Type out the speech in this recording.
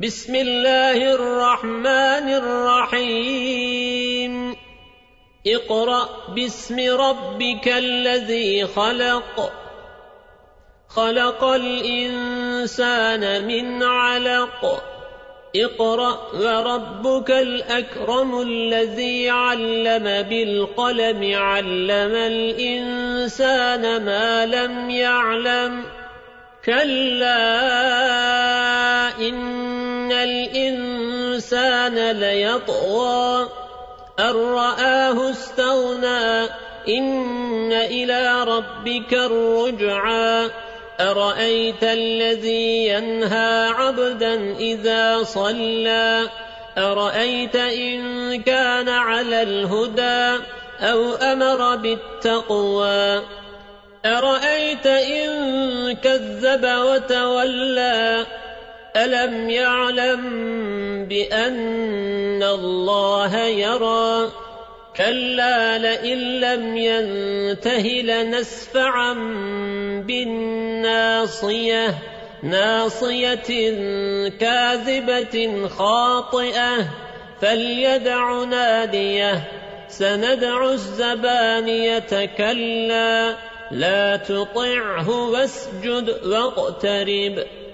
بسم الله الرحمن الرحيم اقرأ باسم ربك الذي خلق الإنسان من علق اقرأ وربك الأكرم الذي علم بالقلم علم الإنسان ما لم يعلم كلا إن الإنسان ليطغى أن رآه استغنى إن إلى ربك الرجعى أرأيت الذي ينهى عبدا إذا صلى أرأيت إن كان على الهدى أو أمر بالتقوى أرأيت إن كذب وتولى ألم يعلم بأن الله يرى كلا لئن لم ينته لنسفعا بالناصية ناصية كاذبة خاطئة فليدع ناديه سندع الزبانية كلا لا تطعه واسجد واقترب